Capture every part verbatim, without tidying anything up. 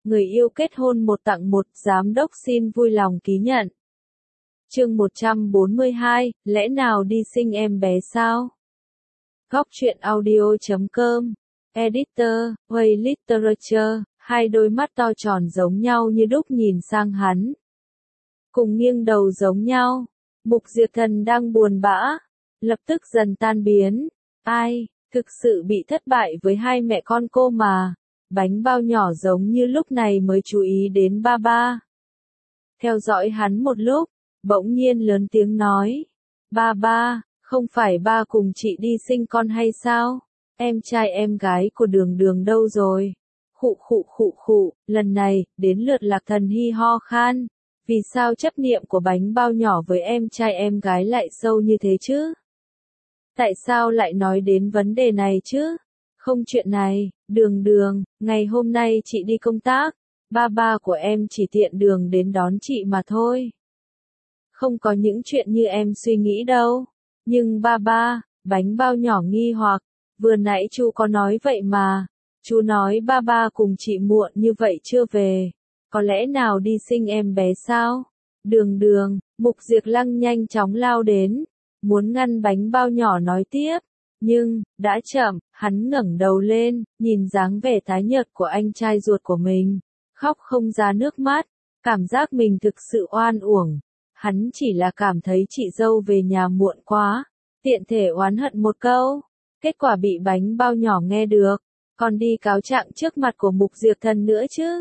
người yêu kết hôn một tặng một, giám đốc xin vui lòng ký nhận. Chương một trăm bốn mươi hai, lẽ nào đi sinh em bé sao? Góc truyện audio chấm com, Editor, Way Literature, hai đôi mắt to tròn giống nhau như đúc nhìn sang hắn. Cùng nghiêng đầu giống nhau, Mục Diệp Thần đang buồn bã, lập tức dần tan biến. Ai, thực sự bị thất bại với hai mẹ con cô mà. Bánh bao nhỏ giống như lúc này mới chú ý đến ba ba. Theo dõi hắn một lúc, bỗng nhiên lớn tiếng nói. Ba ba, không phải ba cùng chị đi sinh con hay sao? Em trai em gái của Đường Đường đâu rồi? Khụ khụ khụ khụ, lần này, đến lượt Lạc Thần Hy ho khan. Vì sao chấp niệm của bánh bao nhỏ với em trai em gái lại sâu như thế chứ? Tại sao lại nói đến vấn đề này chứ? Không chuyện này, Đường Đường, ngày hôm nay chị đi công tác, ba ba của em chỉ tiện đường đến đón chị mà thôi. Không có những chuyện như em suy nghĩ đâu. Nhưng ba ba, bánh bao nhỏ nghi hoặc, vừa nãy chú có nói vậy mà. Chú nói ba ba cùng chị muộn như vậy chưa về. Có lẽ nào đi sinh em bé sao? Đường Đường, Mục Diệp Lăng nhanh chóng lao đến, muốn ngăn bánh bao nhỏ nói tiếp. Nhưng, đã chậm, hắn ngẩng đầu lên, nhìn dáng vẻ tái nhợt của anh trai ruột của mình. Khóc không ra nước mắt, cảm giác mình thực sự oan uổng. Hắn chỉ là cảm thấy chị dâu về nhà muộn quá, tiện thể oán hận một câu. Kết quả bị bánh bao nhỏ nghe được, còn đi cáo trạng trước mặt của Mục Diệp Thần nữa chứ.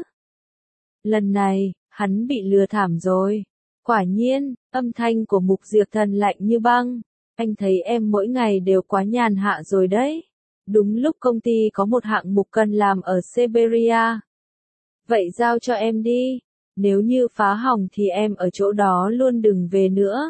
Lần này, hắn bị lừa thảm rồi. Quả nhiên, âm thanh của Mục Diệp Thần lạnh như băng. Anh thấy em mỗi ngày đều quá nhàn hạ rồi đấy. Đúng lúc công ty có một hạng mục cần làm ở Siberia. Vậy giao cho em đi. Nếu như phá hỏng thì em ở chỗ đó luôn đừng về nữa.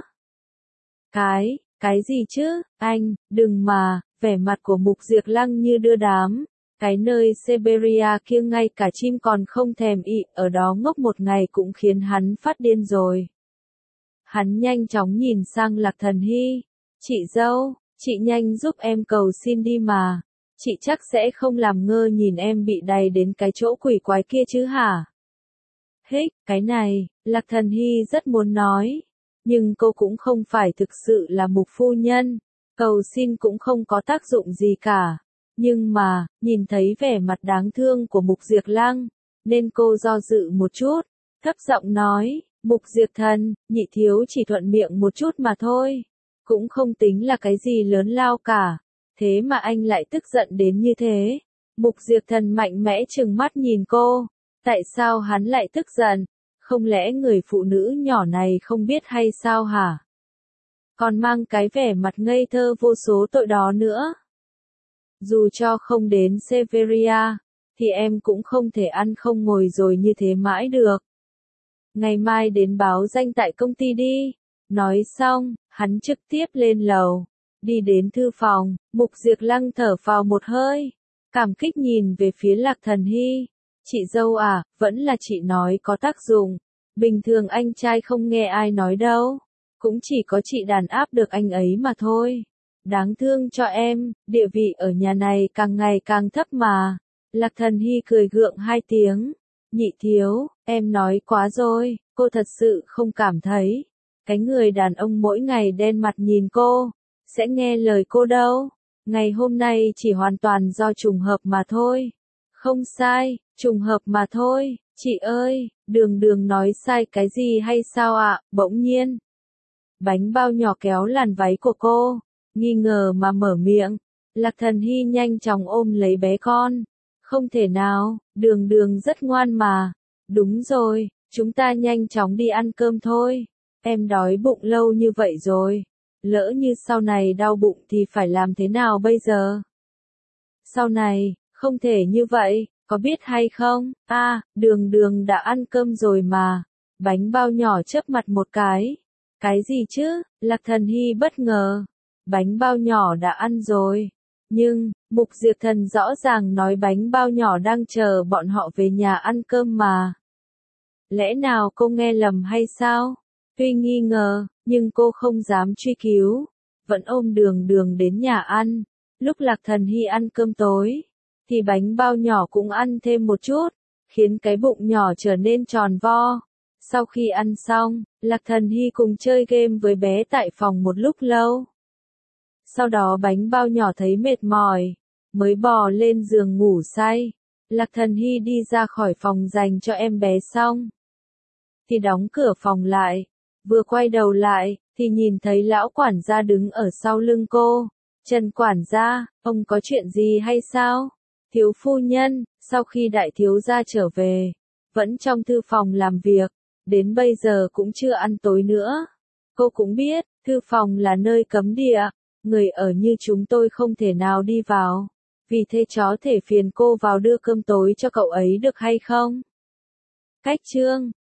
Cái, cái gì chứ, anh, đừng mà, vẻ mặt của Mục Diệp Lăng như đưa đám. Cái nơi Siberia kia ngay cả chim còn không thèm ị, ở đó ngốc một ngày cũng khiến hắn phát điên rồi. Hắn nhanh chóng nhìn sang Lạc Thần Hy. Chị dâu, chị nhanh giúp em cầu xin đi mà. Chị chắc sẽ không làm ngơ nhìn em bị đày đến cái chỗ quỷ quái kia chứ hả? Hích, cái này, Lạc Thần Hy rất muốn nói. Nhưng cô cũng không phải thực sự là Mục phu nhân. Cầu xin cũng không có tác dụng gì cả. Nhưng mà, nhìn thấy vẻ mặt đáng thương của Mục Diệp Lăng, nên cô do dự một chút, thấp giọng nói, Mục Diệp Thần, nhị thiếu chỉ thuận miệng một chút mà thôi. Cũng không tính là cái gì lớn lao cả. Thế mà anh lại tức giận đến như thế. Mục Diệp Thần mạnh mẽ trừng mắt nhìn cô. Tại sao hắn lại tức giận? Không lẽ người phụ nữ nhỏ này không biết hay sao hả? Còn mang cái vẻ mặt ngây thơ vô số tội đó nữa. Dù cho không đến Severia, thì em cũng không thể ăn không ngồi rồi như thế mãi được. Ngày mai đến báo danh tại công ty đi. Nói xong, hắn trực tiếp lên lầu. Đi đến thư phòng, Mục Diệp Lăng thở phào một hơi. Cảm kích nhìn về phía Lạc Thần Hy. Chị dâu à, vẫn là chị nói có tác dụng. Bình thường anh trai không nghe ai nói đâu. Cũng chỉ có chị đàn áp được anh ấy mà thôi. Đáng thương cho em, địa vị ở nhà này càng ngày càng thấp mà. Lạc Thần Hy cười gượng hai tiếng. Nhị thiếu, em nói quá rồi, cô thật sự không cảm thấy. Cái người đàn ông mỗi ngày đen mặt nhìn cô, sẽ nghe lời cô đâu. Ngày hôm nay chỉ hoàn toàn do trùng hợp mà thôi. Không sai, trùng hợp mà thôi. Chị ơi, Đường Đường nói sai cái gì hay sao ạ? Bỗng nhiên, bánh bao nhỏ kéo làn váy của cô, nghi ngờ mà mở miệng. Lạc Thần Hy nhanh chóng ôm lấy bé con. Không thể nào, Đường Đường rất ngoan mà. Đúng rồi, chúng ta nhanh chóng đi ăn cơm thôi. Em đói bụng lâu như vậy rồi. Lỡ như sau này đau bụng thì phải làm thế nào bây giờ? Sau này, không thể như vậy, có biết hay không? À, Đường Đường đã ăn cơm rồi mà. Bánh bao nhỏ chớp mặt một cái. Cái gì chứ? Lạc Thần Hy bất ngờ. Bánh bao nhỏ đã ăn rồi. Nhưng, Mục Diệp Thần rõ ràng nói bánh bao nhỏ đang chờ bọn họ về nhà ăn cơm mà. Lẽ nào cô nghe lầm hay sao? Tuy nghi ngờ, nhưng cô không dám truy cứu. Vẫn ôm Đường Đường đến nhà ăn. Lúc Lạc Thần Hy ăn cơm tối, thì bánh bao nhỏ cũng ăn thêm một chút. khiến cái bụng nhỏ trở nên tròn vo. Sau khi ăn xong, Lạc Thần Hy cùng chơi game với bé tại phòng một lúc lâu. Sau đó bánh bao nhỏ thấy mệt mỏi, mới bò lên giường ngủ say. Lạc Thần Hy đi ra khỏi phòng dành cho em bé xong, thì đóng cửa phòng lại. Vừa quay đầu lại, thì nhìn thấy lão quản gia đứng ở sau lưng cô. Trần quản gia, ông có chuyện gì hay sao? Thiếu phu nhân, sau khi đại thiếu gia trở về, vẫn trong thư phòng làm việc, đến bây giờ cũng chưa ăn tối nữa. Cô cũng biết, thư phòng là nơi cấm địa, người ở như chúng tôi không thể nào đi vào. Vì thế chó thể phiền cô vào đưa cơm tối cho cậu ấy được hay không? Cách chương